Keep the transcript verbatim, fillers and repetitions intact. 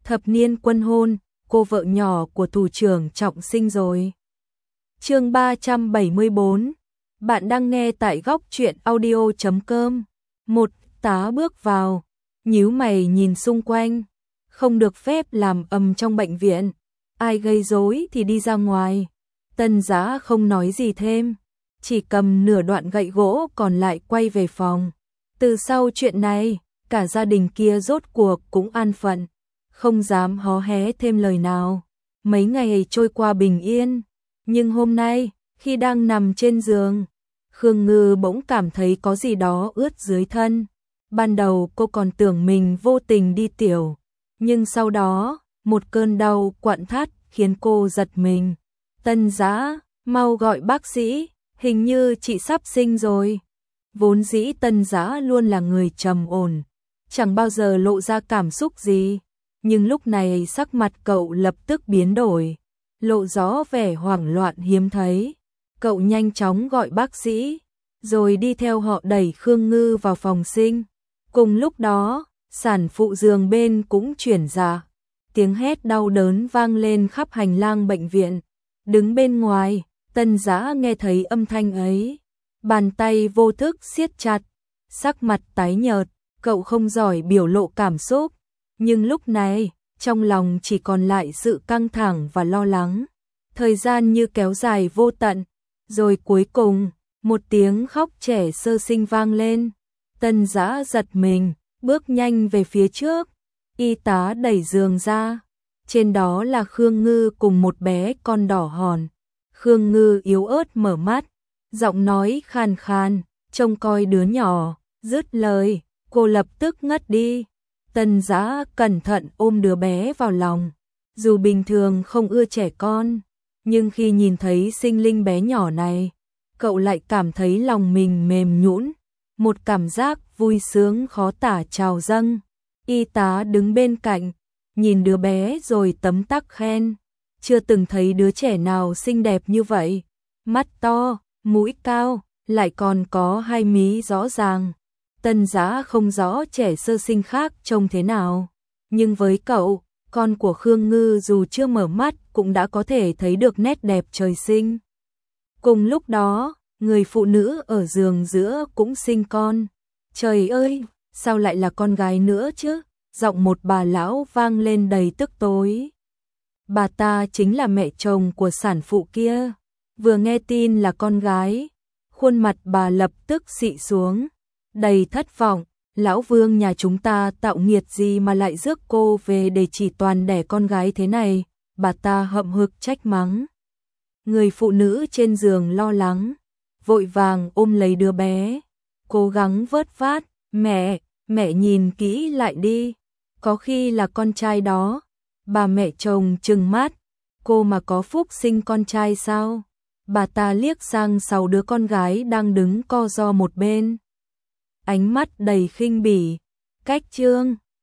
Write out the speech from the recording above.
thập niên quân hôn, cô vợ nhỏ của thủ trưởng Trọng sinh rồi. Chương ba trăm bảy mươi bốn. Bạn đang nghe tại góc truyện audio chấm com. Một tá bước vào, nhíu mày nhìn xung quanh, không được phép làm ầm trong bệnh viện, ai gây rối thì đi ra ngoài. Tân Giá không nói gì thêm, chỉ cầm nửa đoạn gậy gỗ còn lại quay về phòng. Từ sau chuyện này, cả gia đình kia rốt cuộc cũng an phận, không dám hó hé thêm lời nào. Mấy ngày trôi qua bình yên, nhưng hôm nay, khi đang nằm trên giường, Khương Ngư bỗng cảm thấy có gì đó ướt dưới thân. Ban đầu cô còn tưởng mình vô tình đi tiểu, nhưng sau đó, một cơn đau quặn thắt khiến cô giật mình. Tân Giá, mau gọi bác sĩ, hình như chị sắp sinh rồi. Vốn dĩ Tân Giá luôn là người trầm ổn, chẳng bao giờ lộ ra cảm xúc gì, nhưng lúc này sắc mặt cậu lập tức biến đổi, lộ rõ vẻ hoảng loạn hiếm thấy. Cậu nhanh chóng gọi bác sĩ, rồi đi theo họ đẩy Khương Ngư vào phòng sinh. Cùng lúc đó, sản phụ giường bên cũng chuyển ra, tiếng hét đau đớn vang lên khắp hành lang bệnh viện. Đứng bên ngoài, Tân Giá nghe thấy âm thanh ấy, bàn tay vô thức siết chặt, sắc mặt tái nhợt. Cậu không giỏi biểu lộ cảm xúc, nhưng lúc này, trong lòng chỉ còn lại sự căng thẳng và lo lắng. Thời gian như kéo dài vô tận, rồi cuối cùng, một tiếng khóc trẻ sơ sinh vang lên. Tân Giá giật mình, bước nhanh về phía trước, y tá đẩy giường ra. Trên đó là Khương Ngư cùng một bé con đỏ hòn. Khương Ngư yếu ớt mở mắt, giọng nói khàn khàn, trông coi đứa nhỏ, dứt lời, cô lập tức ngất đi. Tân Giá cẩn thận ôm đứa bé vào lòng. Dù bình thường không ưa trẻ con, nhưng khi nhìn thấy sinh linh bé nhỏ này, cậu lại cảm thấy lòng mình mềm nhũn, một cảm giác vui sướng khó tả trào dâng. Y tá đứng bên cạnh, nhìn đứa bé rồi tấm tắc khen, chưa từng thấy đứa trẻ nào xinh đẹp như vậy, mắt to, mũi cao, lại còn có hai mí rõ ràng. Tân Giá không rõ trẻ sơ sinh khác trông thế nào, nhưng với cậu, con của Khương Ngư dù chưa mở mắt cũng đã có thể thấy được nét đẹp trời sinh. Cùng lúc đó, người phụ nữ ở giường giữa cũng sinh con. Trời ơi, sao lại là con gái nữa chứ? Giọng một bà lão vang lên đầy tức tối. Bà ta chính là mẹ chồng của sản phụ kia. Vừa nghe tin là con gái, khuôn mặt bà lập tức xị xuống, đầy thất vọng. Lão Vương nhà chúng ta tạo nghiệt gì mà lại rước cô về để chỉ toàn đẻ con gái thế này, bà ta hậm hực trách mắng. Người phụ nữ trên giường lo lắng, vội vàng ôm lấy đứa bé, cố gắng vớt vát, mẹ, mẹ nhìn kỹ lại đi, có khi là con trai đó. Bà mẹ chồng trừng mắt, cô mà có phúc sinh con trai sao? Bà ta liếc sang sáu đứa con gái đang đứng co ro một bên, ánh mắt đầy khinh bỉ. Cách Trương,